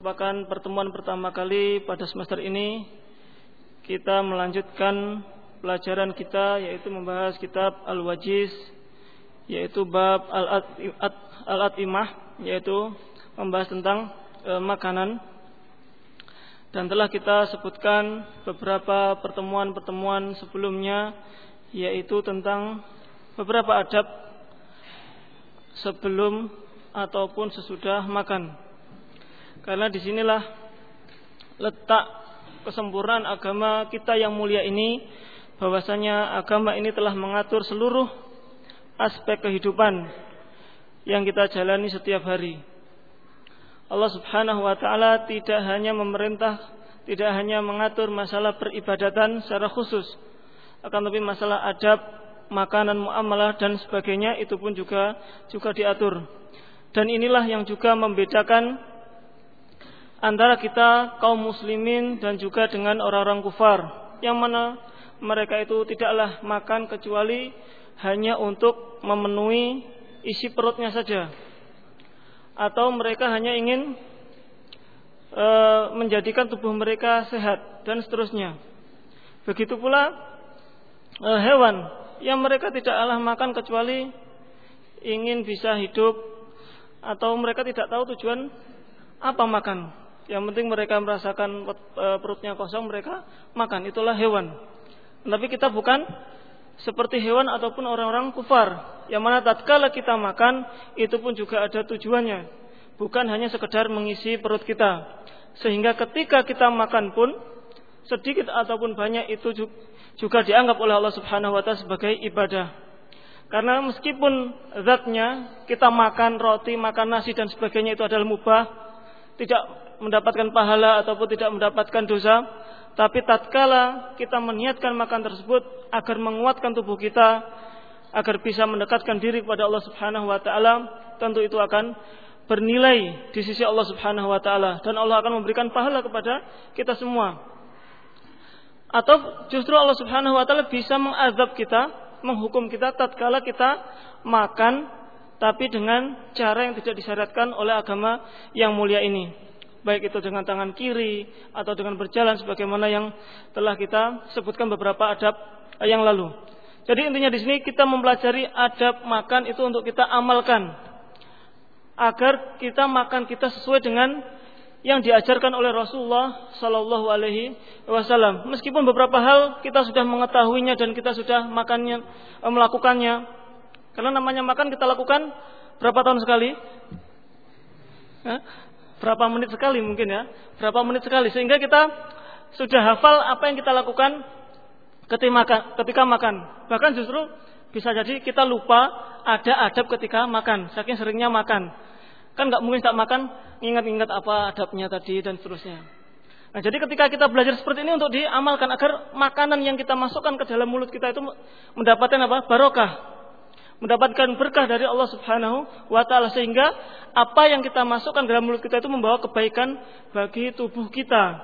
merupakan pertemuan pertama kali pada semester ini kita melanjutkan pelajaran kita, yaitu membahas kitab Al-Wajiz, yaitu bab Al-At'imah, yaitu membahas tentang makanan. Dan telah kita sebutkan beberapa pertemuan-pertemuan sebelumnya, yaitu tentang beberapa adab sebelum ataupun sesudah makan. Karena disinilah letak kesempurnaan agama kita yang mulia ini, bahwasanya agama ini telah mengatur seluruh aspek kehidupan yang kita jalani setiap hari. Allah Subhanahu wa taala tidak hanya memerintah, tidak hanya mengatur masalah peribadatan secara khusus, akan tapi masalah adab, makanan, muamalah dan sebagainya itu pun juga diatur. Dan inilah yang juga membedakan antara kita kaum muslimin dan juga dengan orang-orang kufar, yang mana mereka itu tidaklah makan kecuali hanya untuk memenuhi isi perutnya saja, atau mereka hanya ingin menjadikan tubuh mereka sehat dan seterusnya. Begitu pula hewan yang mereka tidaklah makan kecuali ingin bisa hidup, atau mereka tidak tahu tujuan apa makan. Yang penting mereka merasakan perutnya kosong, mereka makan. Itulah hewan. Tapi kita bukan seperti hewan ataupun orang-orang kufar, yang mana tatkala kita makan itu pun juga ada tujuannya, bukan hanya sekedar mengisi perut kita. Sehingga ketika kita makan pun sedikit ataupun banyak itu juga dianggap oleh Allah Subhanahu wa taala sebagai ibadah. Karena meskipun zatnya kita makan roti, makan nasi dan sebagainya itu adalah mubah, tidak mendapatkan pahala ataupun tidak mendapatkan dosa, tapi tatkala kita meniatkan makan tersebut agar menguatkan tubuh kita, agar bisa mendekatkan diri kepada Allah Subhanahu wa taala, tentu itu akan bernilai di sisi Allah Subhanahu wa taala, dan Allah akan memberikan pahala kepada kita semua. Atau justru Allah Subhanahu wa taala bisa mengazab kita, menghukum kita tatkala kita makan tapi dengan cara yang tidak disyariatkan oleh agama yang mulia ini, baik itu dengan tangan kiri atau dengan berjalan sebagaimana yang telah kita sebutkan beberapa adab yang lalu. Jadi intinya di sini kita mempelajari adab makan itu untuk kita amalkan, agar kita makan kita sesuai dengan yang diajarkan oleh Rasulullah Sallallahu Alaihi Wasallam. Meskipun beberapa hal kita sudah mengetahuinya dan kita sudah melakukannya, karena namanya makan kita lakukan berapa tahun sekali? Berapa menit sekali mungkin ya, berapa menit sekali, sehingga kita sudah hafal apa yang kita lakukan ketika makan. Bahkan justru bisa jadi kita lupa ada adab ketika makan, saking seringnya makan. Kan nggak mungkin tak makan ingat-ingat apa adabnya tadi dan seterusnya. Nah, jadi ketika kita belajar seperti ini untuk diamalkan agar makanan yang kita masukkan ke dalam mulut kita itu mendapatkan apa? Barokah, mendapatkan berkah dari Allah Subhanahu wa taala, sehingga apa yang kita masukkan dalam mulut kita itu membawa kebaikan bagi tubuh kita.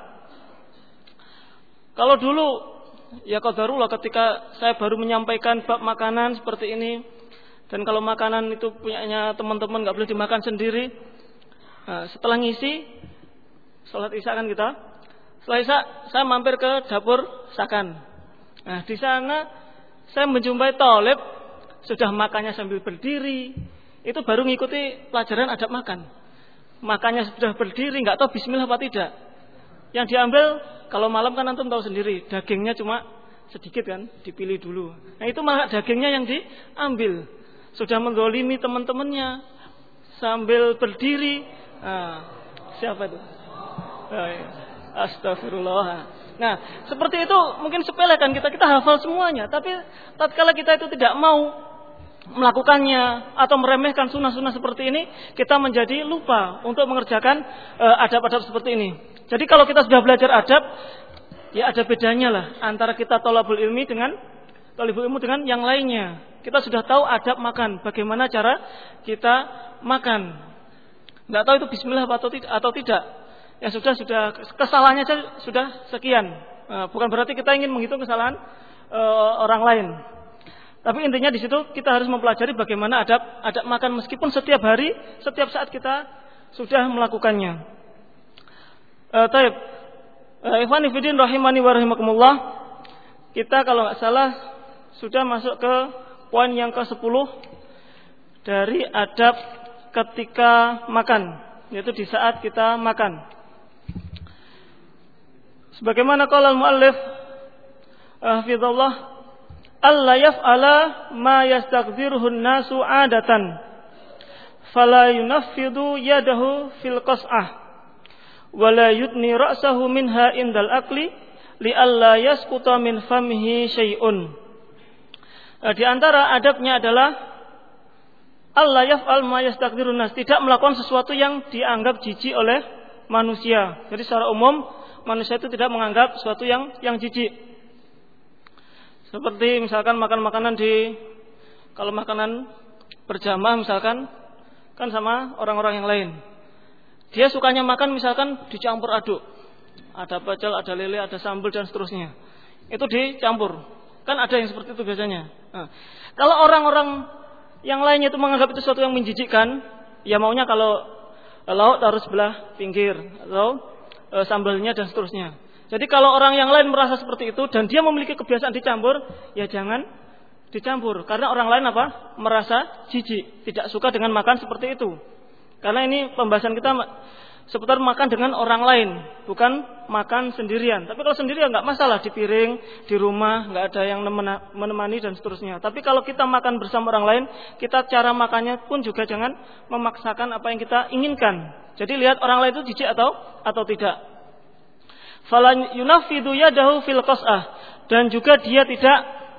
Kalau dulu ya qadarullah ketika saya baru menyampaikan bab makanan seperti ini, dan kalau makanan itu punyanya teman-teman enggak boleh dimakan sendiri. Nah, setelah ngisi salat Isya kan kita, setelah Isya saya mampir ke dapur Sakan. Nah, di sana saya menjumpai thalib sudah makannya sambil berdiri, itu baru ngikuti pelajaran adab makan. Makannya sudah berdiri, nggak tahu bismillah apa tidak. Yang diambil kalau malam kan antum tahu sendiri, dagingnya cuma sedikit kan, dipilih dulu. Nah itu malah dagingnya yang diambil. Sudah menzalimi teman-temannya sambil berdiri. Nah, siapa itu? Astagfirullah. Nah, seperti itu mungkin sepele kan kita hafal semuanya, tapi tatkala kita itu tidak mau melakukannya atau meremehkan sunnah-sunnah seperti ini, kita menjadi lupa untuk mengerjakan adab-adab seperti ini. Jadi kalau kita sudah belajar adab, ya ada bedanya lah antara kita thalabul ilmu dengan yang lainnya. Kita sudah tahu adab makan, bagaimana cara kita makan. Nggak tahu itu bismillah atau tidak. Ya sudah kesalahannya sudah sekian. Bukan berarti kita ingin menghitung kesalahan orang lain. Tapi intinya di situ kita harus mempelajari bagaimana adab makan, meskipun setiap hari, setiap saat kita sudah melakukannya. Taib. Ikhwani fillah rahimani wa rahimakumullah. Kita kalau enggak salah sudah masuk ke poin yang ke-10 dari adab ketika makan, yaitu di saat kita makan. Sebagaimana qala al-muallif hafizallah, alla yaf'ala ma yastaqdiruhu an-nasu 'adatan fala yunaffidu yadahu fil qas'ah wala yudni ra'sahu minha indal akli li'alla yasquta min famihi syai'un. Di antara adabnya adalah Allah yaf'al ma yastaqdirun nas, tidak melakukan sesuatu yang dianggap jijik oleh manusia. Jadi secara umum manusia itu tidak menganggap sesuatu yang jijik. Seperti misalkan makan makanan kalau makanan berjamaah misalkan kan sama orang-orang yang lain. Dia sukanya makan misalkan dicampur aduk. Ada pecel, ada lele, ada sambal dan seterusnya. Itu dicampur. Kan ada yang seperti itu biasanya. Nah, kalau orang-orang yang lainnya itu menganggap itu sesuatu yang menjijikkan, ya maunya kalau lauk taruh sebelah pinggir atau sambalnya dan seterusnya. Jadi kalau orang yang lain merasa seperti itu dan dia memiliki kebiasaan dicampur, ya jangan dicampur. Karena orang lain merasa jijik, tidak suka dengan makan seperti itu. Karena ini pembahasan kita seputar makan dengan orang lain, bukan makan sendirian. Tapi kalau sendirian nggak masalah, di piring, di rumah nggak ada yang menemani dan seterusnya. Tapi kalau kita makan bersama orang lain, kita cara makannya pun juga jangan memaksakan apa yang kita inginkan. Jadi lihat orang lain itu jijik atau tidak. Fala yunafidu yadahu fil qas'ah, dan juga dia tidak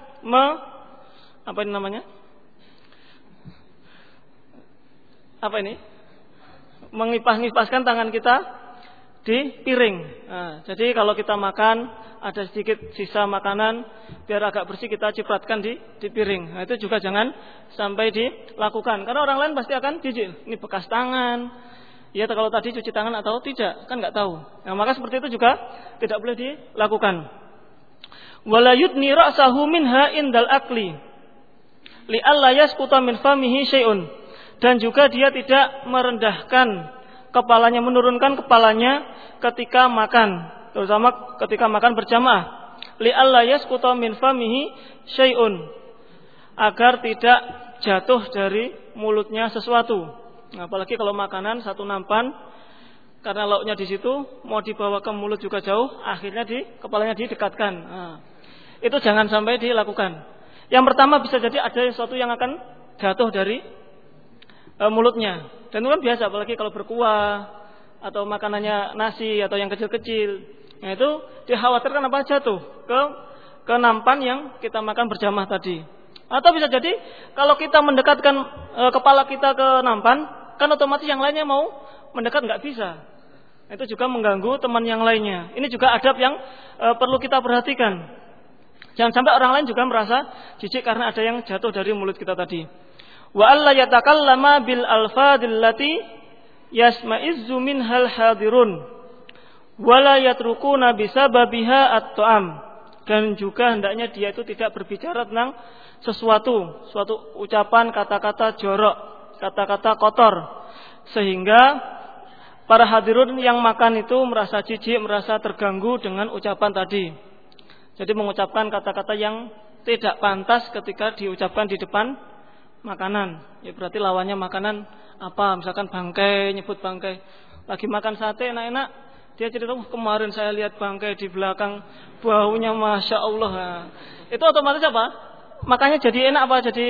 mengipas-ngipaskan tangan kita di piring. Nah, jadi kalau kita makan ada sedikit sisa makanan, biar agak bersih kita cipratkan di piring. Nah, itu juga jangan sampai dilakukan, karena orang lain pasti akan jijik. Ini bekas tangan. Ya, kalau tadi cuci tangan atau tidak, kan nggak tahu. Nah, maka seperti itu juga tidak boleh dilakukan. Wala yudni ra'sahu minha indal akli li'alla yasquta min famihi syai'un, dan juga dia tidak merendahkan kepalanya, menurunkan kepalanya ketika makan, terutama ketika makan berjamaah. Li'alla yasquta min famihi syai'un, agar tidak jatuh dari mulutnya sesuatu. Apalagi kalau makanan satu nampan, karena lauknya di situ mau dibawa ke mulut juga jauh, akhirnya kepalanya didekatkan. Nah, itu jangan sampai dilakukan. Yang pertama bisa jadi ada sesuatu yang akan jatuh dari mulutnya, dan itu kan biasa, apalagi kalau berkuah atau makanannya nasi atau yang kecil-kecil. Nah, itu dikhawatirkan jatuh ke nampan yang kita makan berjamaah tadi. Atau bisa jadi kalau kita mendekatkan kepala kita ke nampan, kan otomatis yang lainnya mau mendekat nggak bisa. Itu juga mengganggu teman yang lainnya. Ini juga adab yang perlu kita perhatikan. Jangan sampai orang lain juga merasa jijik karena ada yang jatuh dari mulut kita tadi. Wa alla yatakallama bil alfadil lati yasma'izzu minhal hadirun wala yatrukuna bisababiha at-ta'am. Dan juga hendaknya dia itu tidak berbicara tentang suatu ucapan, kata-kata jorok, kata-kata kotor, sehingga para hadirun yang makan itu merasa jijik, merasa terganggu dengan ucapan tadi. Jadi mengucapkan kata-kata yang tidak pantas ketika diucapkan di depan makanan. Ya berarti lawannya makanan apa? Misalkan bangkai, nyebut bangkai. Lagi makan sate enak-enak, dia cerita, kemarin saya lihat bangkai di belakang, baunya masya Allah. Nah, itu otomatis apa? Makanya jadi enak apa? Jadi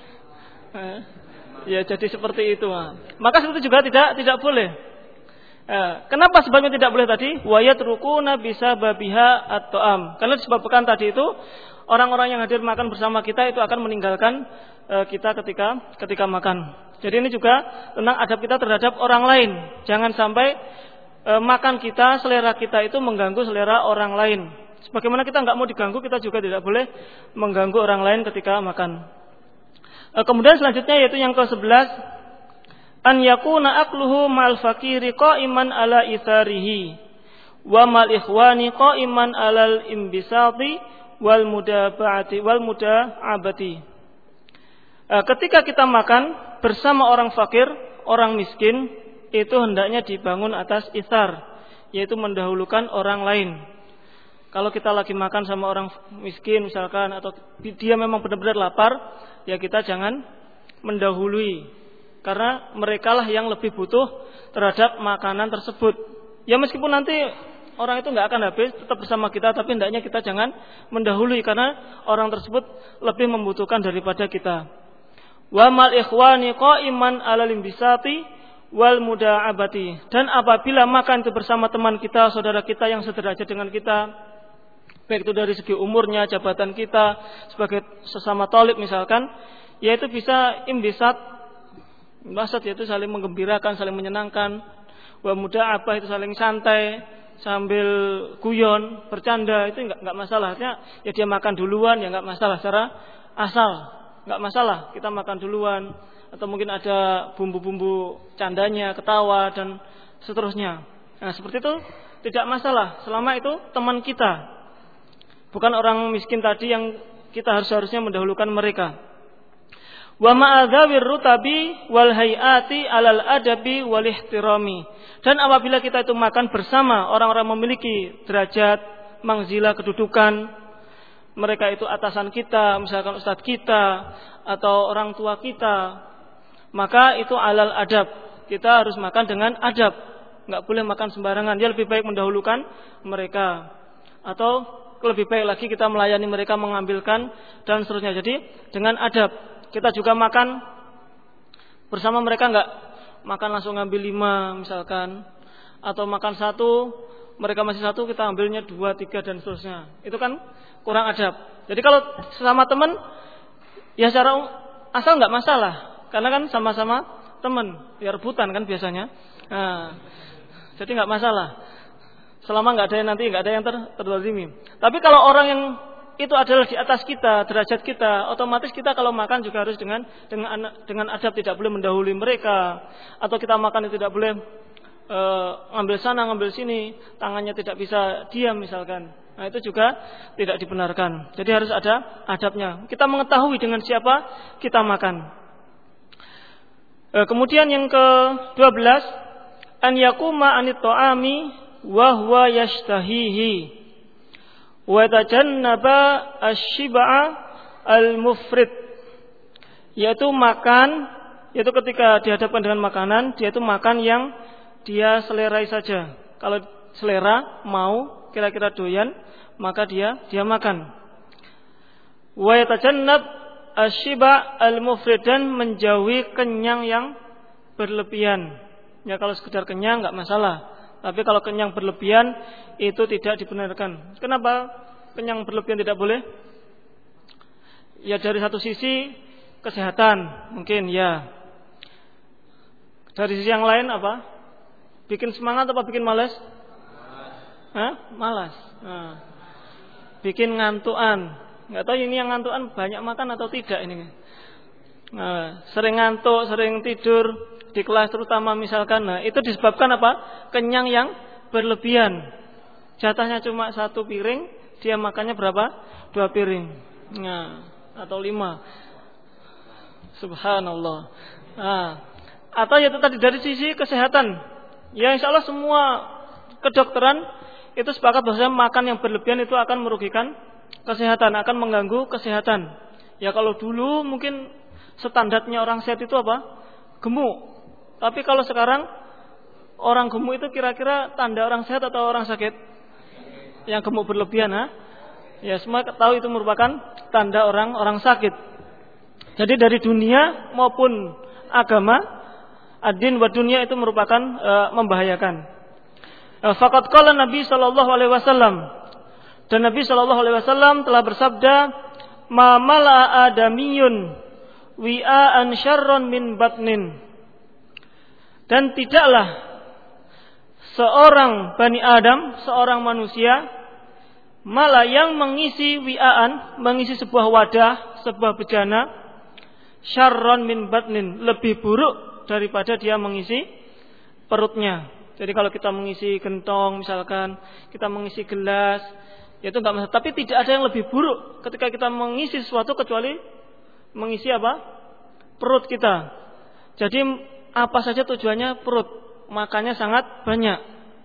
ya jadi seperti itu. Maka seperti itu juga tidak boleh. Kenapa sebabnya tidak boleh tadi? Wa yatrukuna bisababiha at-ta'am. Karena disebabkan tadi itu orang-orang yang hadir makan bersama kita itu akan meninggalkan kita ketika makan. Jadi ini juga tentang adab kita terhadap orang lain. Jangan sampai makan kita, selera kita itu mengganggu selera orang lain. Sebagaimana kita nggak mau diganggu, kita juga tidak boleh mengganggu orang lain ketika makan. Kemudian selanjutnya yaitu yang ke-11, an yakuna akluhu ma'al fakiri qa'iman ala itharihi wa mal ikhwani qa'iman alal imbisati wal mudabati wal muda'abati. Ketika kita makan bersama orang fakir, orang miskin, itu hendaknya dibangun atas ithar, yaitu mendahulukan orang lain. Kalau kita lagi makan sama orang miskin misalkan, atau dia memang benar-benar lapar, ya kita jangan mendahului, karena merekalah yang lebih butuh terhadap makanan tersebut. Ya meskipun nanti orang itu nggak akan habis, tetap bersama kita, tapi hendaknya kita jangan mendahului, karena orang tersebut lebih membutuhkan daripada kita. Wa mal ikhwani qa'iman 'alal imbisati wal muda'abati. Dan apabila makan itu bersama teman kita, saudara kita yang sederajat dengan kita, baik itu dari segi umurnya, jabatan kita sebagai sesama thalib misalkan, yaitu bisa imbisat, yaitu saling menggembirakan, saling menyenangkan. Wa muda'abah itu saling santai sambil guyon, bercanda, itu enggak masalah. Artinya ya dia makan duluan ya enggak masalah, secara asal enggak masalah kita makan duluan, atau mungkin ada bumbu-bumbu candanya, ketawa dan seterusnya. Nah, seperti itu tidak masalah selama itu teman kita, bukan orang miskin tadi yang kita harusnya mendahulukan mereka. Wa ma'adzawir rutabi wal hayati 'alal adabi wal ihtirami. Dan apabila kita itu makan bersama orang-orang memiliki derajat, manzilah, kedudukan, mereka itu atasan kita, misalkan ustadz kita atau orang tua kita, maka itu 'alal adab. Kita harus makan dengan adab, enggak boleh makan sembarangan. Dia lebih baik mendahulukan mereka, atau lebih baik lagi kita melayani mereka, mengambilkan dan seterusnya. Jadi dengan adab. Kita juga makan bersama mereka, enggak makan langsung ngambil 5 misalkan, atau makan 1 mereka masih 1 kita ambilnya 2, 3 dan seterusnya. Itu kan kurang adab. Jadi kalau sesama teman ya secara asal enggak masalah, karena kan sama-sama teman, ya rebutan kan biasanya. Nah, jadi enggak masalah. Selama enggak ada yang nanti enggak ada yang terzalimi. Tapi kalau orang yang itu adalah di atas kita, derajat kita, otomatis kita kalau makan juga harus dengan adab, tidak boleh mendahului mereka, atau kita makan itu tidak boleh ngambil sana ngambil sini, tangannya tidak bisa diam misalkan. Nah, itu juga tidak dibenarkan. Jadi harus ada adabnya. Kita mengetahui dengan siapa kita makan. Kemudian yang ke-12, an yakuma anit ta'ami wa huwa yashtahihi wa tajannaba asy-syib'a al-mufrid, yaitu makan, yaitu ketika dihadapkan dengan makanan, dia itu makan yang dia selerai saja. Kalau selera mau, kira-kira doyan, maka dia makan. Wa yatajannab asy-syib'a al-mufrid, dan menjauhi kenyang yang berlebihan. Ya kalau sekedar kenyang enggak masalah. Tapi kalau kenyang berlebihan itu tidak dibenarkan. Kenapa kenyang berlebihan tidak boleh? Ya dari satu sisi kesehatan mungkin ya. Dari sisi yang lain apa? Bikin semangat apa bikin malas? Malas. Nah, bikin ngantuan. Enggak tahu ini yang ngantuan banyak makan atau tidak ini. Nah, sering ngantuk, sering tidur di kelas terutama misalkan. Nah, itu disebabkan apa? Kenyang yang berlebihan. Jatahnya cuma 1 piring, dia makannya berapa? 2 piring. Nah, atau 5. Subhanallah. Nah, atau ya tadi dari sisi kesehatan. Ya insya Allah semua kedokteran itu sepakat bahwa makan yang berlebihan itu akan merugikan kesehatan, akan mengganggu kesehatan. Ya kalau dulu mungkin standarnya orang sehat itu apa? Gemuk. Tapi kalau sekarang orang gemuk itu kira-kira tanda orang sehat atau orang sakit? Yang gemuk berlebihan, ya semua tahu itu merupakan tanda orang sakit. Jadi dari dunia maupun agama, ad-din wa dunia itu merupakan membahayakan. Faqad qala Nabi sallallahu alaihi wasallam, dan Nabi sallallahu alaihi wasallam telah bersabda, "Ma mala adamiyun wi'an syarrun min batnin." Dan tidaklah seorang Bani Adam, seorang manusia, malah yang mengisi wi'aan, mengisi sebuah wadah, sebuah bejana, syarron min batnin, lebih buruk daripada dia mengisi perutnya. Jadi kalau kita mengisi gentong misalkan, kita mengisi gelas, itu enggak masalah. Tapi tidak ada yang lebih buruk ketika kita mengisi sesuatu kecuali mengisi apa? Perut kita. Jadi apa saja tujuannya perut, makannya sangat banyak.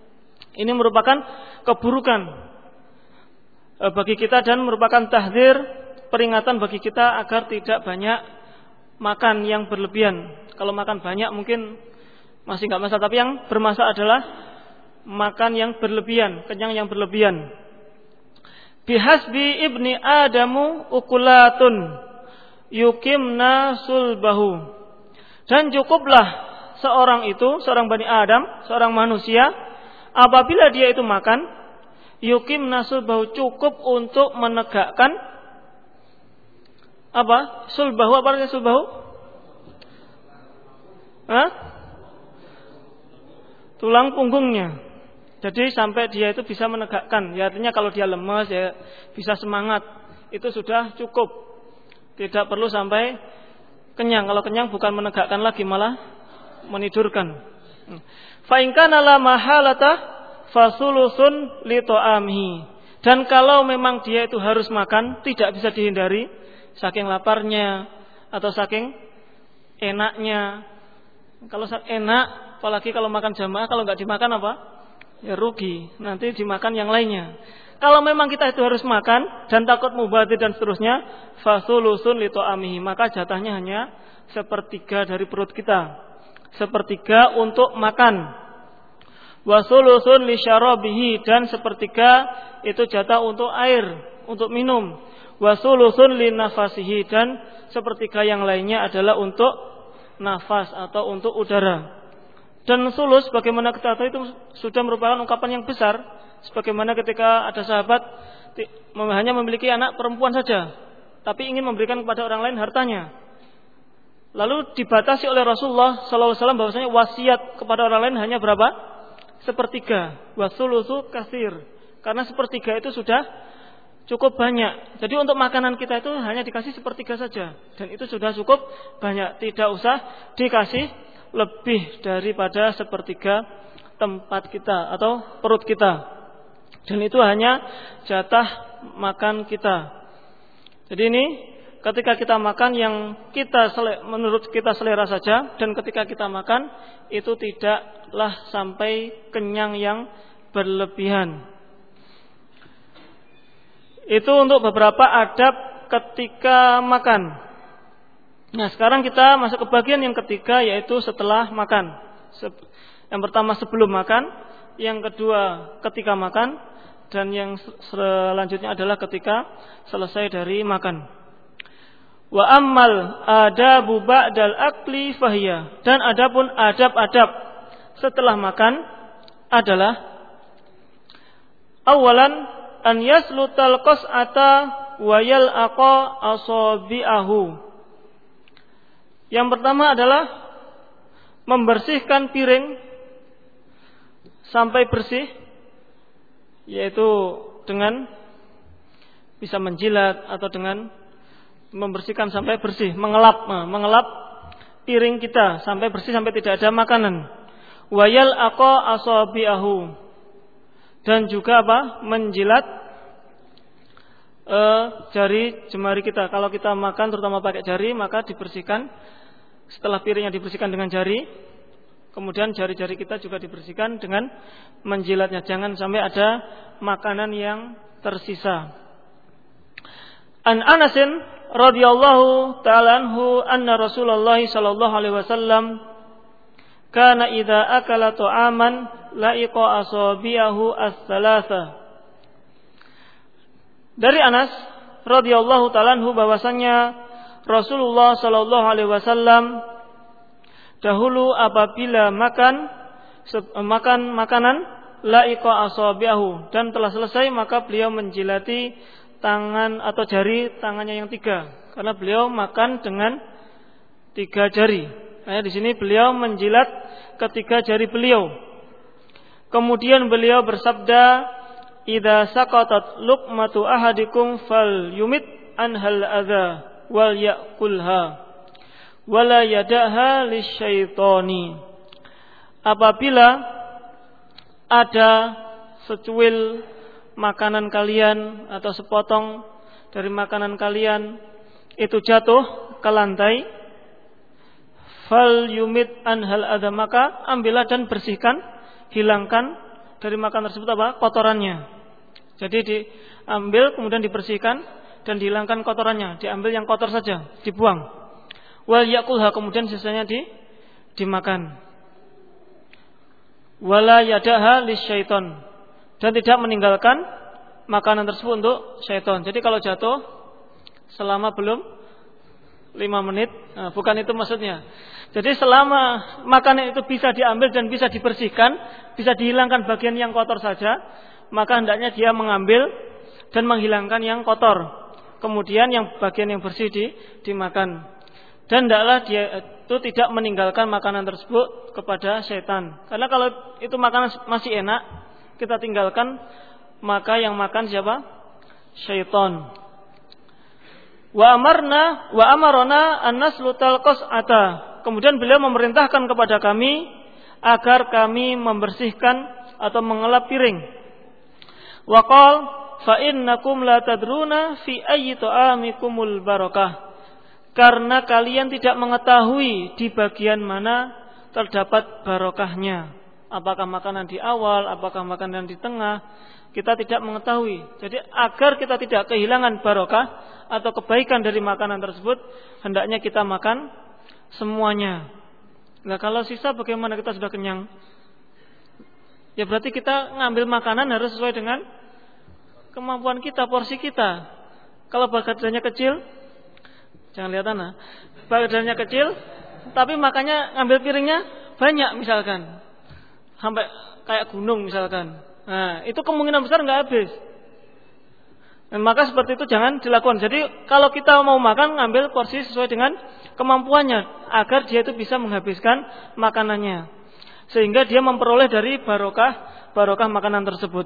Ini merupakan keburukan bagi kita dan merupakan tahdzir, peringatan bagi kita agar tidak banyak makan yang berlebihan. Kalau makan banyak mungkin masih enggak masalah, tapi yang bermasalah adalah makan yang berlebihan, kenyang yang berlebihan. Bihasbi ibni adamu ukulatun yukimna sulbahu. Dan cukuplah seorang Bani Adam, seorang manusia, apabila dia itu makan, yukimna sulbahu, cukup untuk menegakkan apa? Sulbahu, apa artinya sulbahu? Tulang punggungnya. Jadi sampai dia itu bisa menegakkan. Ya, artinya kalau dia lemas ya bisa semangat. Itu sudah cukup. Tidak perlu sampai kenyang. Kalau kenyang bukan menegakkan lagi, malah menidurkan. Fa in kana la mahalata fasulusun li ta'amihi. Dan kalau memang dia itu harus makan, tidak bisa dihindari, saking laparnya atau saking enaknya. Kalau enak, apalagi kalau makan jamaah, kalau enggak dimakan apa? Ya rugi, nanti dimakan yang lainnya. Kalau memang kita itu harus makan dan takut mubazir dan seterusnya, fasulusun li ta'amihi, maka jatahnya hanya sepertiga dari perut kita. Sepertiga untuk makan. Wasulusun li syarabihi, dan sepertiga itu jatah untuk air, untuk minum. Wasulusun li nafasihi, dan sepertiga yang lainnya adalah untuk nafas atau untuk udara. Dan sulus, bagaimana kita tahu, itu sudah merupakan ungkapan yang besar. Sebagaimana ketika ada sahabat hanya memiliki anak perempuan saja, tapi ingin memberikan kepada orang lain hartanya. Lalu dibatasi oleh Rasulullah SAW bahwasanya wasiat kepada orang lain hanya berapa? Sepertiga. Wasulusu kasir. Karena sepertiga itu sudah cukup banyak. Jadi untuk makanan kita itu hanya dikasih sepertiga saja, dan itu sudah cukup banyak. Tidak usah dikasih lebih daripada sepertiga tempat kita atau perut kita. Dan itu hanya jatah makan kita. Jadi ini ketika kita makan yang menurut kita selera saja, dan ketika kita makan itu tidaklah sampai kenyang yang berlebihan. Itu untuk beberapa adab ketika makan. Nah, sekarang kita masuk ke bagian yang ketiga, yaitu setelah makan. Yang pertama sebelum makan, yang kedua ketika makan, dan yang selanjutnya adalah ketika selesai dari makan. Wa ammal adabu ba'dal akli fahiya, dan adapun adab-adab setelah makan adalah awalan an yaslutal qas'ata wa yal'aqa asabi'ahu. Yang pertama adalah membersihkan piring sampai bersih, yaitu dengan bisa menjilat atau dengan membersihkan sampai bersih, mengelap piring kita sampai bersih, sampai tidak ada makanan. Wayal aqa asabi'ahu, dan juga apa? Menjilat jari jemari kita. Kalau kita makan terutama pakai jari, maka dibersihkan. Setelah piringnya dibersihkan dengan jari, kemudian jari-jari kita juga dibersihkan dengan menjilatnya. Jangan sampai ada makanan yang tersisa. An Anasin radhiyallahu ta'ala anhu anna Rasulullah sallallahu alaihi wasallam kana idza akala ta'aman la'iqa asabi'ahu as-salasa. Dari Anas radhiyallahu ta'ala anhu bahwasanya Rasulullah sallallahu alaihi wasallam dahulu apabila makan makanan la'iqa asabi'ahu, dan telah selesai maka beliau menjilati tangan atau jari tangannya yang 3, karena beliau makan dengan 3 jari. Nah, di sini beliau menjilat ketiga jari beliau. Kemudian beliau bersabda, "Idza saqatat luqmatu ahadikum falyumit anhal adza wal ya'kulha wala yada'ha lisyaitani." Apabila ada secuil makanan kalian atau sepotong dari makanan kalian itu jatuh ke lantai, fal yumit anhal adza, maka ambillah dan bersihkan, hilangkan dari makanan tersebut apa? Kotorannya. Jadi diambil kemudian dibersihkan dan dihilangkan kotorannya. Diambil yang kotor saja, dibuang. Wal yakulha, kemudian sisanya dimakan. Wala yadaha lisyaiton, dan tidak meninggalkan makanan tersebut untuk syaitan. Jadi kalau jatuh selama belum 5 menit, bukan itu maksudnya. Jadi selama makanan itu bisa diambil dan bisa dibersihkan, bisa dihilangkan bagian yang kotor saja, maka hendaknya dia mengambil dan menghilangkan yang kotor. Kemudian yang bagian yang bersih dimakan. Dan hendaklah dia itu tidak meninggalkan makanan tersebut kepada syaitan. Karena kalau itu makanan masih enak, kita tinggalkan, maka yang makan siapa? Syaitan. Wa amarna an naslutal qas'ata. Kemudian beliau memerintahkan kepada kami agar kami membersihkan atau mengelap piring. Wa qala fa innakum la tadruna fi ayyi ta'amikumul barakah. Karena kalian tidak mengetahui di bagian mana terdapat barokahnya. Apakah makanan di awal, apakah makanan di tengah, kita tidak mengetahui. Jadi agar kita tidak kehilangan barokah atau kebaikan dari makanan tersebut, hendaknya kita makan semuanya. Nah, kalau sisa bagaimana, kita sudah kenyang? Ya berarti kita ngambil makanan harus sesuai dengan kemampuan kita, porsi kita. Kalau badannya kecil, jangan lihat anak. Badannya kecil, tapi makannya ngambil piringnya banyak misalkan, sampai kayak gunung misalkan. Nah, itu kemungkinan besar nggak habis. Dan maka seperti itu jangan dilakukan. Jadi kalau kita mau makan, ngambil porsi sesuai dengan kemampuannya, agar dia itu bisa menghabiskan makanannya, sehingga dia memperoleh dari barokah makanan tersebut.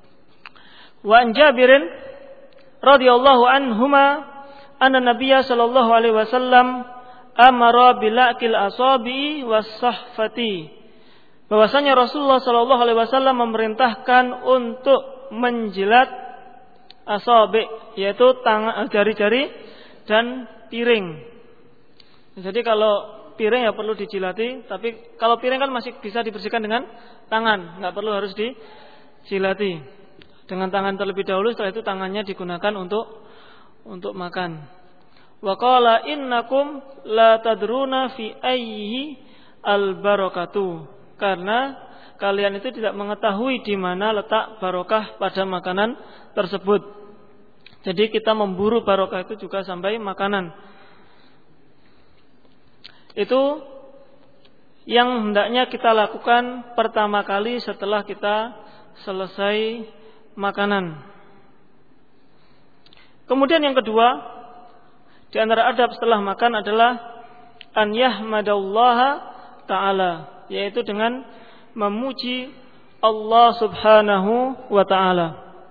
Wa an Jabirin radhiyallahu anhuma anna Nabiyya sallallahu alaihi wasallam amara bilakil asabi was-sahfati. Bahwasanya Rasulullah sallallahu alaihi wasallam memerintahkan untuk menjilat asabi, yaitu tangan, jari-jari dan piring. Jadi kalau piring ya perlu dijilati, tapi kalau piring kan masih bisa dibersihkan dengan tangan, nggak perlu harus dijilati. Dengan tangan terlebih dahulu, setelah itu tangannya digunakan untuk makan. Wa qala innakum la tadruna fi ayyi al-barakatu. Karena kalian itu tidak mengetahui di mana letak barokah pada makanan tersebut. Jadi kita memburu barokah itu juga sampai makanan. Itu yang hendaknya kita lakukan pertama kali setelah kita selesai makanan. Kemudian yang kedua, di antara adab setelah makan adalah an yahmadallaha ta'ala, yaitu dengan memuji Allah subhanahu wa ta'ala.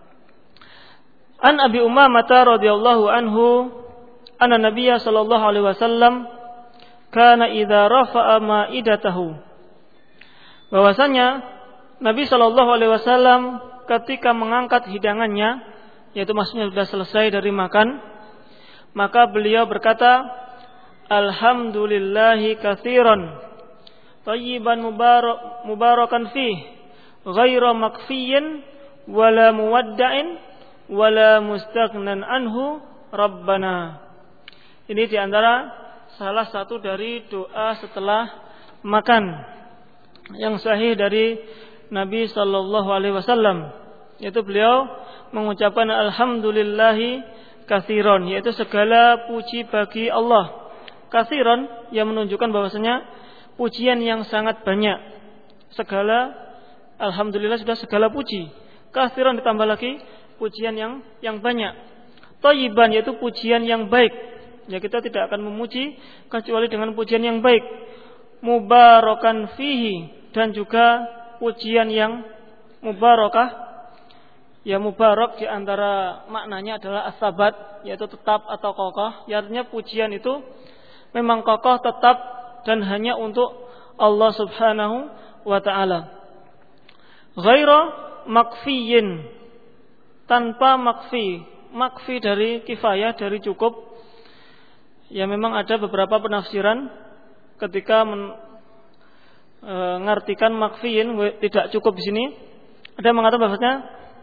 An Abi Umamah radhiyallahu anhu anna Nabiyya sallallahu alaihi wasallam kana idza rafa'a ma'idatahu. Bahwasanya Nabi sallallahu alaihi wasallam ketika mengangkat hidangannya, yaitu maksudnya sudah selesai dari makan, maka beliau berkata, alhamdulillahi katsiran thayyiban mubarakan fih, ghaira makfiyin wala muwadda'in wala mustaghnan anhu rabbana. Ini diantara salah satu dari doa setelah makan yang sahih dari Nabi sallallahu alaihi wasallam, yaitu beliau mengucapkan alhamdulillahi katsiran, yaitu segala puji bagi Allah. Katsiran yang menunjukkan bahwasanya pujian yang sangat banyak. Segala alhamdulillah sudah segala puji. Katsiran ditambah lagi pujian yang banyak. Thayyiban yaitu pujian yang baik. Ya, kita tidak akan memuji kecuali dengan pujian yang baik. Mubarakan fihi, dan juga pujian yang mubarakah. Ya, mubarak di antara maknanya adalah as-sabat, yaitu tetap atau kokoh. Ya, artinya pujian itu memang kokoh, tetap, dan hanya untuk Allah subhanahu wa ta'ala. Ghaira makfiyin, tanpa makfi. Makfi dari kifayah, dari cukup. Ya, memang ada beberapa penafsiran ketika mengartikan makfiyin tidak cukup di sini. Ada yang mengatakan bahwasanya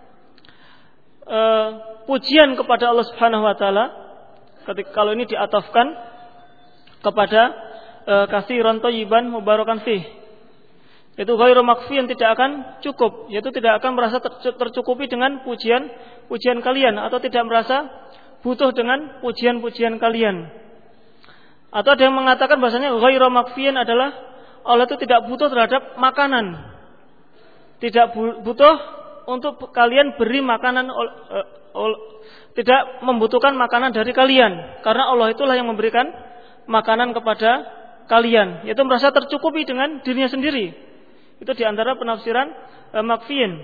pujian kepada Allah Subhanahu wa taala ketika kalau ini diatafkan kepada katsiran thayyiban mubarakan fih, itu ghairu makfiyan, tidak akan cukup, yaitu tidak akan merasa tercukupi dengan pujian kalian, atau tidak merasa butuh dengan pujian kalian. Atau ada yang mengatakan bahasanya ghairu makfiyan adalah Allah itu tidak butuh terhadap makanan, tidak butuh untuk kalian beri makanan, tidak membutuhkan makanan dari kalian, karena Allah itulah yang memberikan makanan kepada kalian, yaitu merasa tercukupi dengan dirinya sendiri. Itu diantara penafsiran makfiyin.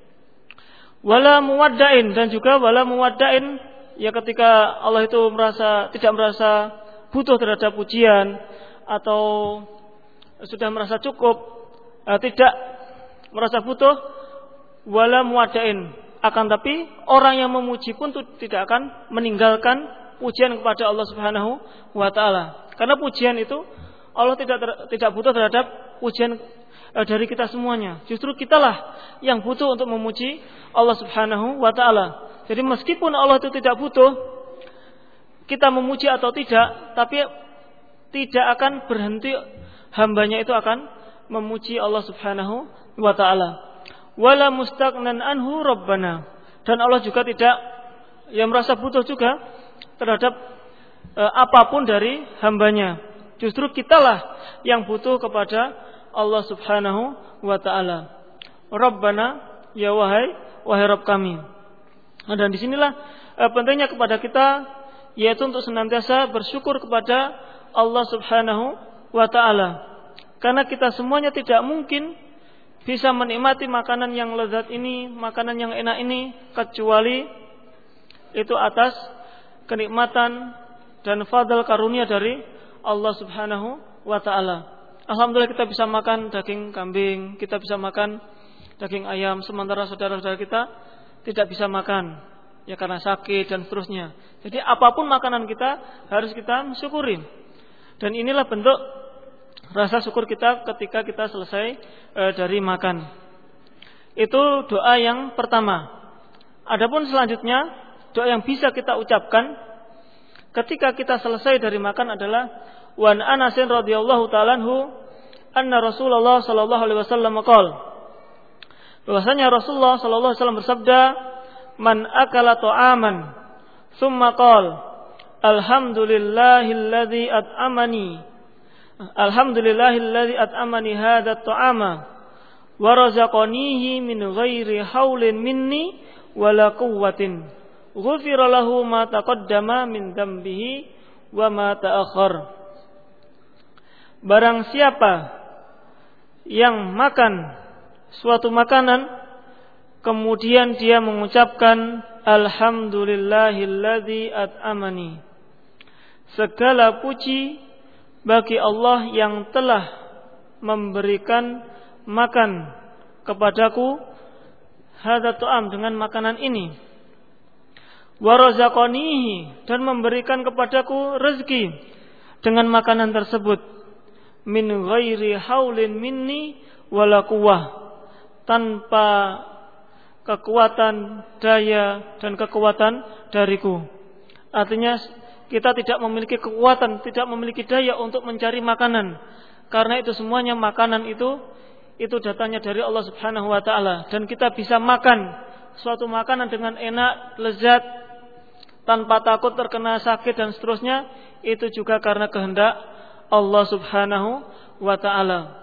Wala muwaddain, dan juga wala muwaddain, ya ketika Allah itu tidak merasa butuh terhadap pujian atau sudah merasa cukup, tidak merasa butuh. Wala muwaddain, akan tapi orang yang memuji pun tidak akan meninggalkan pujian kepada Allah Subhanahu wa taala. Karena pujian itu Allah tidak butuh terhadap pujian dari kita semuanya. Justru kitalah yang butuh untuk memuji Allah Subhanahu wa taala. Jadi meskipun Allah itu tidak butuh kita memuji atau tidak, tapi tidak akan berhenti hambanya itu akan memuji Allah Subhanahu wa taala. Wala mustaghnan anhu rabbana, dan Allah juga tidak yang merasa butuh juga terhadap apapun dari hambanya. Justru kitalah yang butuh kepada Allah Subhanahu wa taala. Rabbana, ya wahai Rabb kami. Dan disinilah pentingnya kepada kita, yaitu untuk senantiasa bersyukur kepada Allah Subhanahu wa taala. Karena kita semuanya tidak mungkin bisa menikmati makanan yang lezat ini, makanan yang enak ini, kecuali itu atas kenikmatan dan fadl karunia dari Allah Subhanahu wa ta'ala. Alhamdulillah kita bisa makan daging kambing, kita bisa makan daging ayam, sementara saudara-saudara kita tidak bisa makan, ya karena sakit dan seterusnya. Jadi apapun makanan kita harus kita syukuri. Dan inilah bentuk rasa syukur kita ketika kita selesai dari makan. Itu doa yang pertama. Adapun selanjutnya, doa yang bisa kita ucapkan ketika kita selesai dari makan adalah wa an Anas radhiyallahu ta'ala anhu anna Rasulullah sallallahu alaihi wasallam qala, bahwasanya Rasulullah sallallahu alaihi wasallam bersabda, man akala ta'aman thumma qala alhamdulillahilladzi at'amani hadha at-ta'ama wa razaqanihi min ghairi haulin minni wala quwwatin ghufira lahu ma taqaddama min dhanbihi wa ma ta'akhkhar. Barang siapa yang makan suatu makanan kemudian dia mengucapkan alhamdulillahilladzi at'amani, segala puji bagi Allah yang telah memberikan makan kepadaku hadza ta'am, dengan makanan ini, wa razaqanihi, dan memberikan kepadaku rezeki dengan makanan tersebut, min ghairi haulin minni wala quwwah, tanpa kekuatan daya dan kekuatan dariku. Artinya kita tidak memiliki kekuatan, tidak memiliki daya untuk mencari makanan, karena itu semuanya makanan itu datangnya dari Allah Subhanahu wa taala, dan kita bisa makan suatu makanan dengan enak, lezat, tanpa takut terkena sakit dan seterusnya, itu juga karena kehendak Allah Subhanahu wa taala.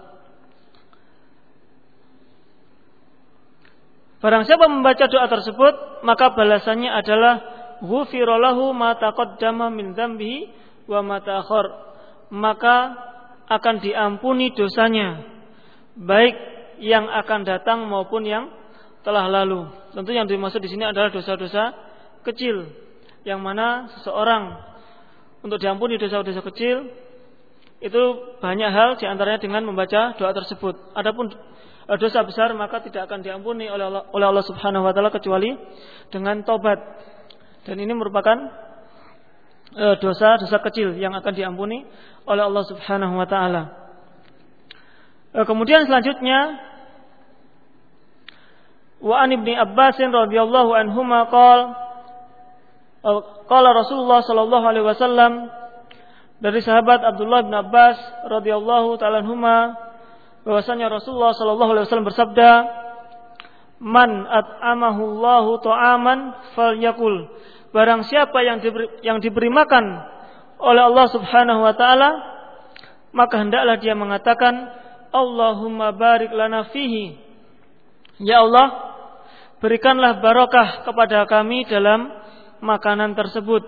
Barang siapa membaca doa tersebut, maka balasannya adalah ghufira lahu ma taqaddama min dzambihi wa ma ta'akhkhar, maka akan diampuni dosanya, baik yang akan datang maupun yang telah lalu. Tentu yang dimaksud di sini adalah dosa-dosa kecil, yang mana seseorang untuk diampuni dosa-dosa kecil itu banyak hal, diantaranya dengan membaca doa tersebut. Adapun dosa besar maka tidak akan diampuni oleh Allah Subhanahu wa taala kecuali dengan taubat. Dan ini merupakan dosa-dosa kecil yang akan diampuni oleh Allah Subhanahu wa taala. Kemudian selanjutnya Wa an Ibnu Abbas radhiyallahu anhuma qala Rasulullah sallallahu alaihi wasallam, dari sahabat Abdullah bin Abbas radhiyallahu taala anhuma bahwasanya Rasulullah sallallahu alaihi wasallam bersabda, "Man at'amahu Allahu ta'aman falyakul." Barang siapa yang diberi makan oleh Allah Subhanahu wa taala, maka hendaklah dia mengatakan, "Allahumma barik lana fihi." Ya Allah, berikanlah barakah kepada kami dalam makanan tersebut.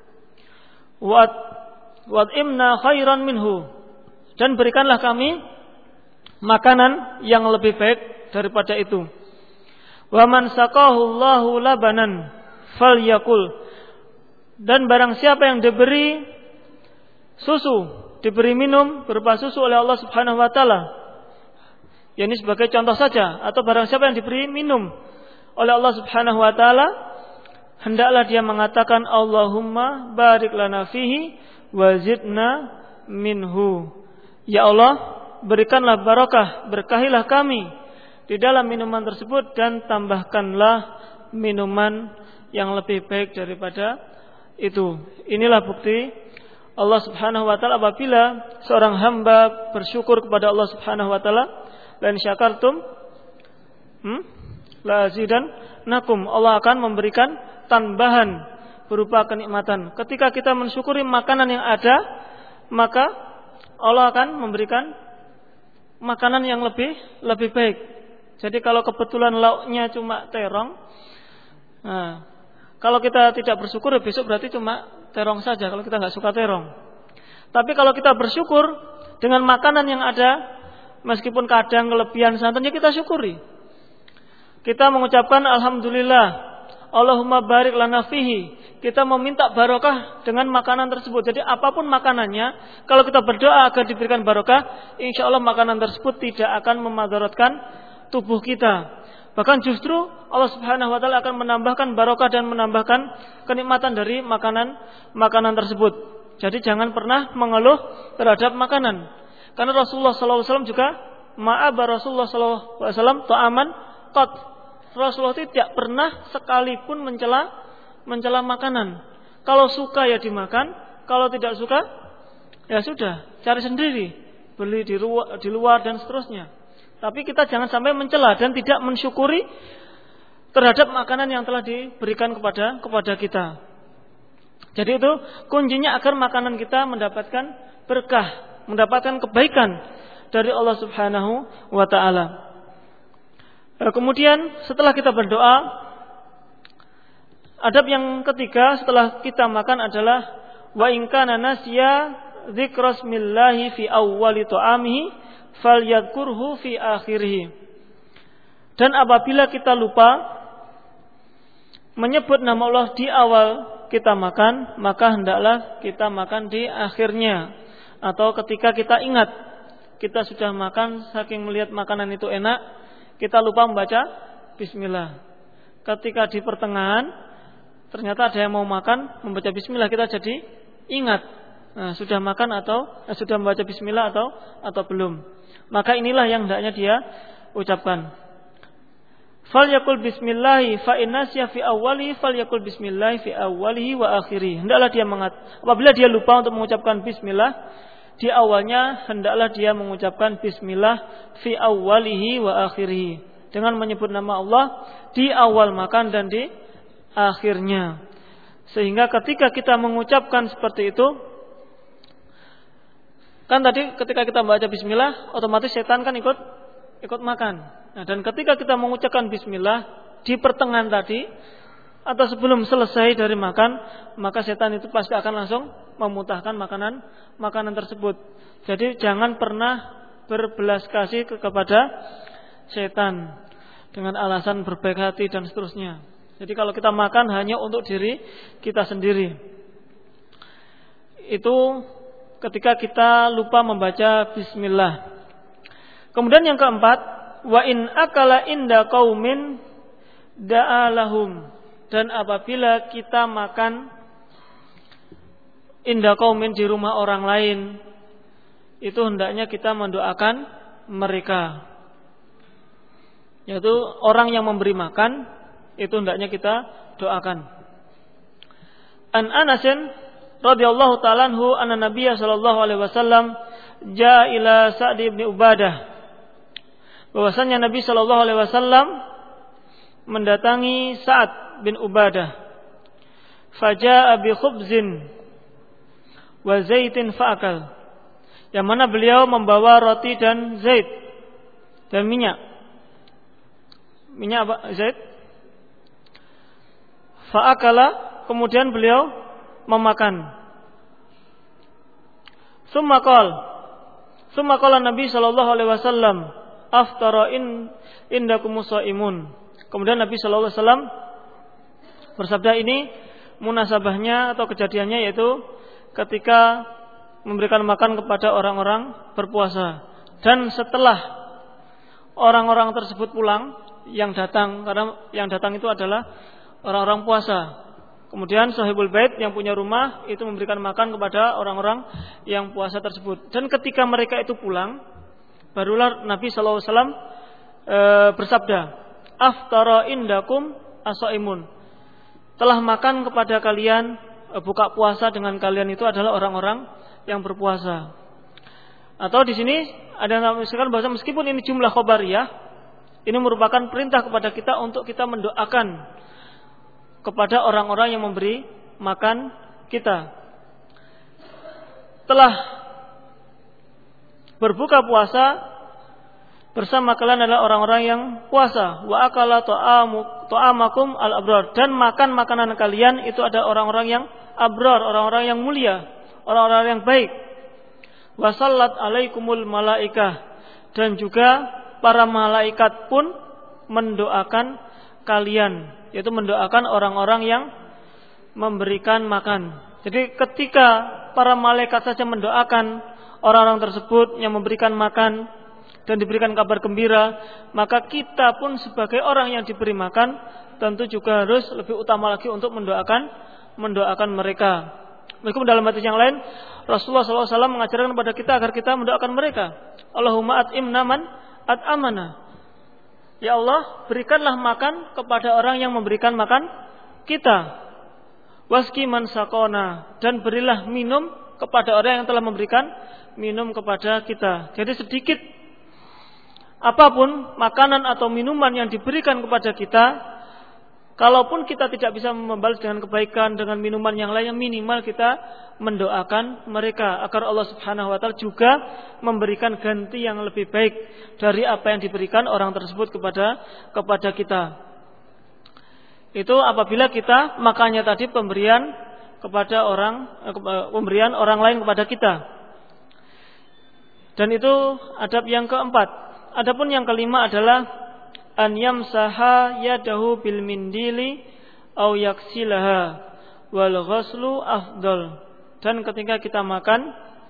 Wa'imna khairan minhu, dan berikanlah kami makanan yang lebih baik daripada itu. Wa man saqahu Allahu labanan falyakul, dan barang siapa yang diberi susu, diberi minum berupa susu oleh Allah Subhanahu wa taala, ini sebagai contoh saja, atau barang siapa yang diberi minum oleh Allah Subhanahu wa taala, hendaklah dia mengatakan, Allahumma barik lana fihi wa zidna minhu. Ya Allah, berikanlah barakah, berkahilah kami di dalam minuman tersebut, dan tambahkanlah minuman yang lebih baik daripada itu. Inilah bukti Allah Subhanahu wa taala apabila seorang hamba bersyukur kepada Allah Subhanahu wa taala, la in syakartum la azidannakum, Allah akan memberikan tambahan berupa kenikmatan. Ketika kita mensyukuri makanan yang ada, maka Allah akan memberikan makanan yang lebih baik. Jadi kalau kebetulan lauknya cuma terong, nah, kalau kita tidak bersyukur, besok berarti cuma terong saja kalau kita nggak suka terong. Tapi kalau kita bersyukur dengan makanan yang ada, meskipun kadang kelebihan santannya, kita syukuri. Kita mengucapkan alhamdulillah, Allahumma barik lana fihi. Kita meminta barokah dengan makanan tersebut. Jadi apapun makanannya, kalau kita berdoa agar diberikan barokah, insya Allah makanan tersebut tidak akan memadaratkan tubuh kita. Bahkan justru Allah Subhanahu wa taala akan menambahkan barokah dan menambahkan kenikmatan dari makanan tersebut. Jadi jangan pernah mengeluh terhadap makanan. Karena Rasulullah SAW juga ma'aba Rasulullah SAW ta'aman qat. Rasulullah tidak pernah sekalipun mencela makanan. Kalau suka ya dimakan, kalau tidak suka ya sudah, cari sendiri, beli di luar dan seterusnya. Tapi kita jangan sampai mencela dan tidak mensyukuri terhadap makanan yang telah diberikan kepada kita. Jadi itu kuncinya agar makanan kita mendapatkan berkah, mendapatkan kebaikan dari Allah Subhanahu wa taala. Kemudian setelah kita berdoa, adab yang ketiga setelah kita makan adalah wa in kana nasiya dzikrasmillahi fi awwali ta'amihi falyadhkurhu fi akhirih. Dan apabila kita lupa menyebut nama Allah di awal kita makan, maka hendaklah kita makan di akhirnya. Atau ketika kita ingat kita sudah makan, saking melihat makanan itu enak, kita lupa membaca bismillah. Ketika di pertengahan ternyata ada yang mau makan, membaca bismillah, kita jadi ingat, nah, sudah makan atau sudah membaca bismillah atau belum. Maka inilah yang hendaknya dia ucapkan. Falyakul bismillahi fa innasya fi awwalihi falyakul bismillahi fi awwalihi wa akhirih. Hendaklah dia apabila dia lupa untuk mengucapkan bismillah di awalnya, hendaklah dia mengucapkan bismillah fi awwalihi wa akhirih, dengan menyebut nama Allah di awal makan dan di akhirnya. Sehingga ketika kita mengucapkan seperti itu, kan tadi ketika kita membaca bismillah, otomatis setan kan ikut makan. Nah, dan ketika kita mengucapkan bismillah di pertengahan tadi atau sebelum selesai dari makan, maka setan itu pasti akan langsung memuntahkan makanan tersebut. Jadi jangan pernah berbelas kasih kepada setan dengan alasan berbaik hati dan seterusnya. Jadi kalau kita makan hanya untuk diri kita sendiri, itu ketika kita lupa membaca bismillah. Kemudian yang keempat, wa in akala inda qaumin da'alahum, dan apabila kita makan inda qaumin di rumah orang lain, itu hendaknya kita mendoakan mereka. yaitu orang yang memberi makan, itu hendaknya kita doakan. An Anasin radhiyallahu ta'ala anhu anna Nabiyya sallallahu alaihi wasallam jaa ila Sa'd bin Ubadah, bahwasanya Nabi sallallahu alaihi wasallam mendatangi Sa'ad bin Ubadah. Faja'a bi khubzin wa zaitin fa'akal, yang mana beliau membawa roti dan zait dan minyak apa? Zait. Fa'akala, kemudian beliau memakan. Summa qala Nabi sallallahu alaihi wasallam aftara indakum shaimun. Kemudian Nabi sallallahu alaihi wasallam bersabda, ini munasabahnya atau kejadiannya yaitu ketika memberikan makan kepada orang-orang berpuasa. Dan setelah orang-orang tersebut pulang, yang datang, karena yang datang itu adalah orang-orang puasa, kemudian sahibul bait yang punya rumah itu memberikan makan kepada orang-orang yang puasa tersebut. Dan ketika mereka itu pulang, barulah Nabi sallallahu alaihi wasallam bersabda, aftara indakum as-shaimun, telah makan kepada kalian, buka puasa dengan kalian itu adalah orang-orang yang berpuasa. Atau di sini ada yang mengatakan bahwa meskipun ini jumlah khobariyah, ini merupakan perintah kepada kita untuk kita mendoakan kepada orang-orang yang memberi makan kita. Telah berbuka puasa bersama kalian adalah orang-orang yang puasa. Wa akala ta'amakum al-abrar, dan makan makanan kalian itu ada orang-orang yang abrar, orang-orang yang mulia, orang-orang yang baik. Wa sallat alaikumul malaikah, dan juga para malaikat pun mendoakan kalian, yaitu mendoakan orang-orang yang memberikan makan. Jadi ketika para malaikat saja mendoakan orang-orang tersebut yang memberikan makan dan diberikan kabar gembira, maka kita pun sebagai orang yang diberi makan tentu juga harus lebih utama lagi untuk mendoakan mereka. Meskipun dalam hadis yang lain Rasulullah SAW mengajarkan kepada kita agar kita mendoakan mereka. Allahumma at'imna man at'amana. Ya Allah, berikanlah makan kepada orang yang memberikan makan kita. Waski man sakona, dan berilah minum kepada orang yang telah memberikan minum kepada kita. Jadi sedikit apapun makanan atau minuman yang diberikan kepada kita, kalaupun kita tidak bisa membalas dengan kebaikan dengan minuman yang lain, minimal kita mendoakan mereka agar Allah Subhanahu wa taala juga memberikan ganti yang lebih baik dari apa yang diberikan orang tersebut kepada kita. Itu apabila kita makannya tadi pemberian orang lain kepada kita. Dan itu adab yang keempat. Adapun yang kelima adalah an yamsaha yadahu bil mindili au yaksilaha wal ghuslu afdal. Dan ketika kita makan,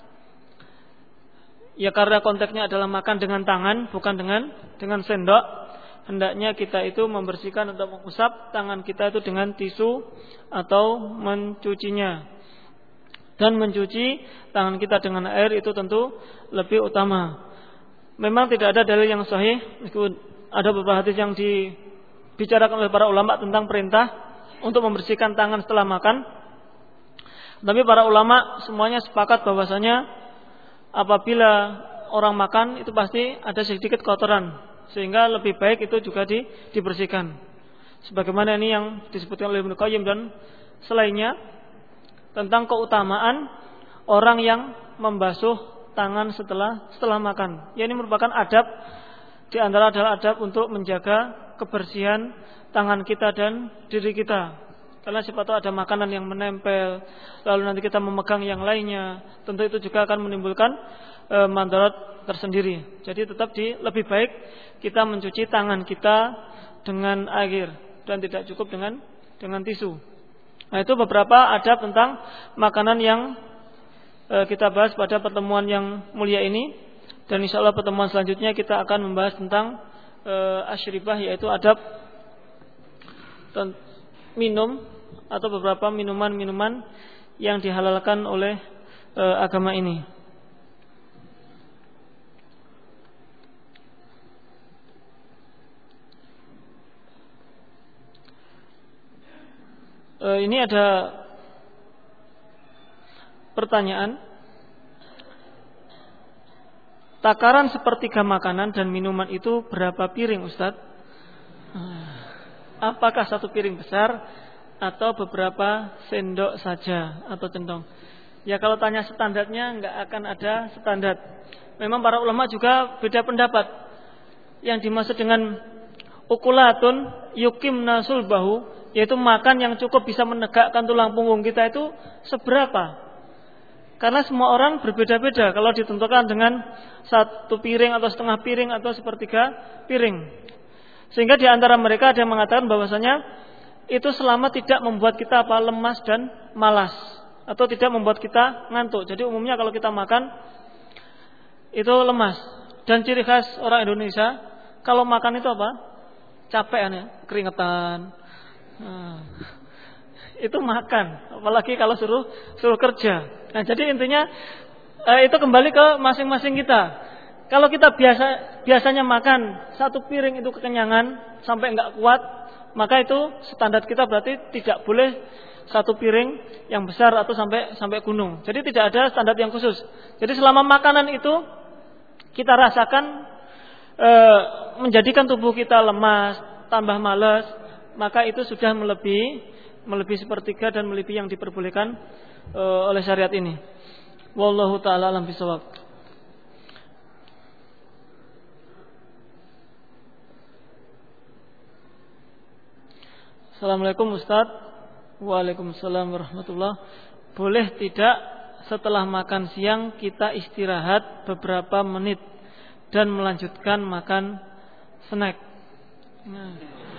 ya karena konteksnya adalah makan dengan tangan bukan dengan sendok, hendaknya kita itu membersihkan atau mengusap tangan kita itu dengan tisu atau mencucinya. Dan mencuci tangan kita dengan air itu tentu lebih utama. Memang tidak ada dalil yang sahih, meskipun ada beberapa hadis yang dibicarakan oleh para ulama tentang perintah untuk membersihkan tangan setelah makan. Tapi para ulama semuanya sepakat bahwasanya apabila orang makan itu pasti ada sedikit kotoran, sehingga lebih baik itu juga dibersihkan. Sebagaimana ini yang disebutkan oleh Ibnu Qayyim dan selainnya tentang keutamaan orang yang membasuh tangan setelah makan. Ya, ini merupakan adab, di antara adalah adab untuk menjaga kebersihan tangan kita dan diri kita. Karena siapa tahu ada makanan yang menempel, lalu nanti kita memegang yang lainnya, tentu itu juga akan menimbulkan mandorot tersendiri. Jadi tetap lebih baik kita mencuci tangan kita dengan air dan tidak cukup dengan tisu. Nah, itu beberapa adab tentang makanan yang kita bahas pada pertemuan yang mulia ini. Dan insyaallah pertemuan selanjutnya kita akan membahas tentang asyribah, yaitu adab minum atau beberapa minuman-minuman yang dihalalkan oleh agama ini. Ini ada pertanyaan. Takaran sepertiga makanan dan minuman itu berapa piring, Ustaz? Apakah satu piring besar atau beberapa sendok saja atau centong? Ya kalau tanya standarnya nggak akan ada standar. Memang para ulama juga beda pendapat. Yang dimaksud dengan ukulatun yukimna sulbahu, yaitu makan yang cukup bisa menegakkan tulang punggung kita, itu seberapa? Karena semua orang berbeda-beda. Kalau ditentukan dengan satu piring atau setengah piring atau sepertiga piring, sehingga di antara mereka ada yang mengatakan bahwasanya itu selama tidak membuat kita lemas dan malas, atau tidak membuat kita ngantuk. Jadi umumnya kalau kita makan itu lemas. Dan ciri khas orang Indonesia kalau makan itu apa? Capek ya, keringetan. Itu makan, apalagi kalau suruh kerja. Nah, jadi intinya itu kembali ke masing-masing kita. Kalau kita biasanya makan satu piring itu kekenyangan sampai enggak kuat, maka itu standar kita berarti tidak boleh satu piring yang besar atau sampai gunung. Jadi tidak ada standar yang khusus. Jadi selama makanan itu kita rasakan menjadikan tubuh kita lemas, tambah malas, maka itu sudah melebihi sepertiga dan melebihi yang diperbolehkan oleh syariat ini. Wallahu taala alam bisawab. Assalamualaikum Ustaz. Waalaikumsalam warahmatullah. Boleh tidak setelah makan siang kita istirahat beberapa menit dan melanjutkan makan snack? Nah.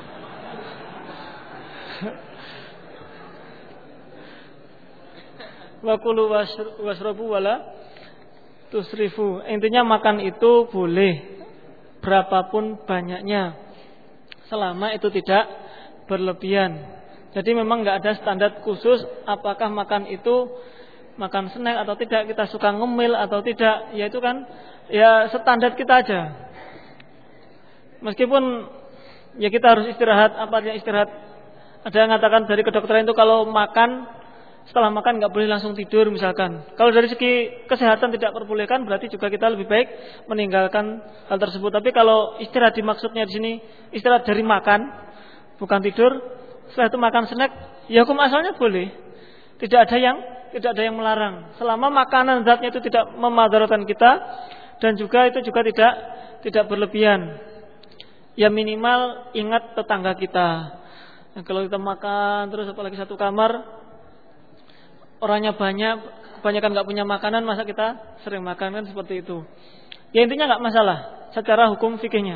Wa kulu wasrabu wala tusrifu. Intinya makan itu boleh berapapun banyaknya, selama itu tidak berlebihan. Jadi memang nggak ada standar khusus apakah makan itu makan snack atau tidak, kita suka ngemil atau tidak, ya itu kan ya standar kita aja. Meskipun ya kita harus istirahat, apa artinya istirahat? Ada yang mengatakan dari kedokteran itu kalau setelah makan nggak boleh langsung tidur misalkan. Kalau dari segi kesehatan tidak perbolehkan, berarti juga kita lebih baik meninggalkan hal tersebut. Tapi kalau istirahat dimaksudnya di sini istirahat dari makan, bukan tidur. Setelah itu makan snack, ya hukum asalnya boleh. Tidak ada yang melarang. Selama makanan zatnya itu tidak memadaratkan kita dan juga itu juga tidak berlebihan. Ya minimal ingat tetangga kita. Nah, kalau kita makan terus apalagi satu kamar, orangnya banyak kan nggak punya makanan, masa kita sering makan kan seperti itu. Ya intinya nggak masalah secara hukum fikihnya.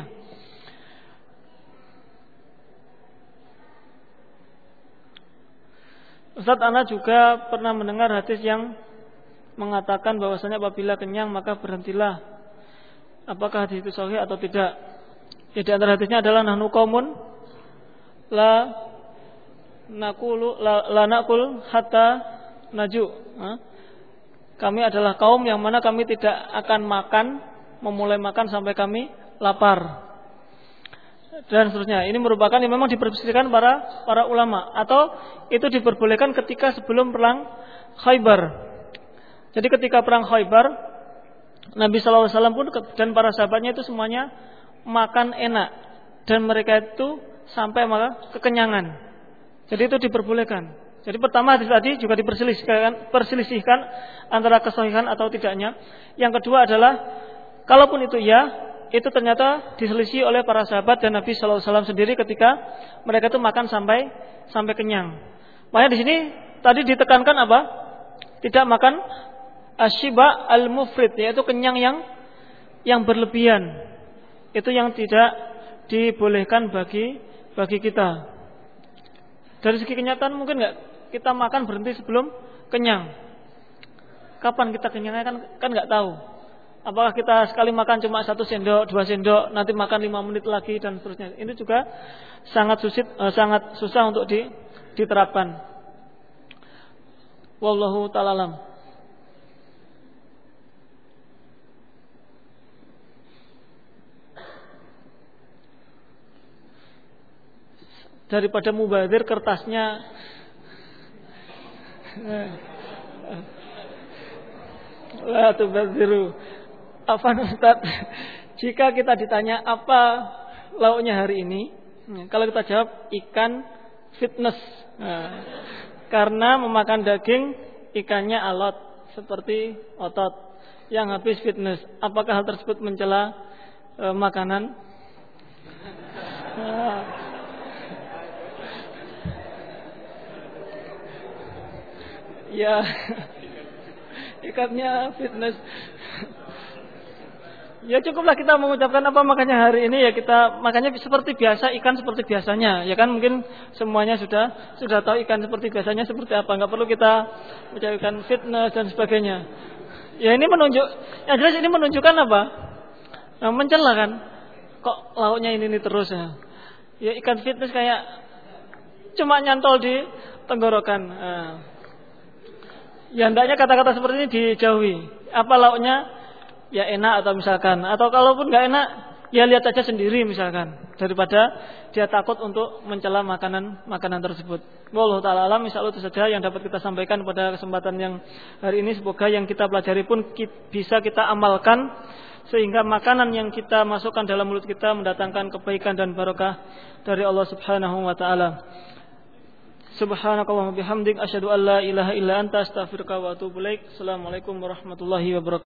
Ustaz, ana juga pernah mendengar hadis yang mengatakan bahwasanya apabila kenyang maka berhentilah. Apakah hadis itu sahih atau tidak? Ya, di antara hadisnya adalah nahnu qaumun la nakul hatta naju. Kami adalah kaum yang mana kami tidak akan memulai makan sampai kami lapar. Dan seterusnya. Ini merupakan yang memang diperselisihkan para ulama, atau itu diperbolehkan ketika sebelum perang Khaybar. Jadi ketika perang Khaybar, Nabi SAW pun dan para sahabatnya itu semuanya makan enak, dan mereka itu sampai malah kekenyangan. Jadi itu diperbolehkan. Jadi pertama hadis tadi juga diperselisihkan antara kesahihan atau tidaknya. Yang kedua adalah kalaupun itu ya, itu ternyata diselisih oleh para sahabat dan Nabi SAW sendiri ketika mereka itu makan sampai kenyang. Makanya di sini tadi ditekankan apa? Tidak makan asyiba al-mufrid, yaitu kenyang yang berlebihan. Itu yang tidak dibolehkan bagi kita. Dari segi kenyataan mungkin nggak kita makan berhenti sebelum kenyang. Kapan kita kenyangnya kan nggak tahu. Apakah kita sekali makan cuma 1 sendok, 2 sendok, nanti makan 5 menit lagi dan seterusnya. Ini juga sangat susah untuk diterapkan. Wallahu ta'ala alam. Daripada mubazir kertasnya La tubadziru. Apa Ustaz? Jika kita ditanya apa lauknya hari ini, kalau kita jawab ikan fitness. Karena memakan daging ikannya alot seperti otot yang habis fitness. Apakah hal tersebut mencela makanan? Ya, ikannya fitness. Ya cukuplah kita mengucapkan apa makanya hari ini ya kita makanya seperti biasa, ikan seperti biasanya. Ya kan mungkin semuanya sudah tahu ikan seperti biasanya seperti apa. Enggak perlu kita menjadikan fitness dan sebagainya. Ya ini yang jelas ini menunjukkan apa? Nah, mencela kan. Kok lauknya ini terus ya. Ya ikan fitness kayak cuma nyantol di tenggorokan. Ya hendaknya kata-kata seperti ini dijauhi. Apa lauknya? Ya enak atau kalaupun nggak enak ya lihat aja sendiri misalkan daripada dia takut untuk mencela makanan tersebut. Wallahu taala alam. Insyaallah itu saja yang dapat kita sampaikan pada kesempatan yang hari ini. Semoga yang kita pelajari pun bisa kita amalkan sehingga makanan yang kita masukkan dalam mulut kita mendatangkan kebaikan dan barokah dari Allah Subhanahu wa taala. Subhanakallahumma bihamdik asyhadu an la ilaha illa anta astaghfiruka wa atubu ilaik. Assalamualaikum warahmatullahi wabarakatuh.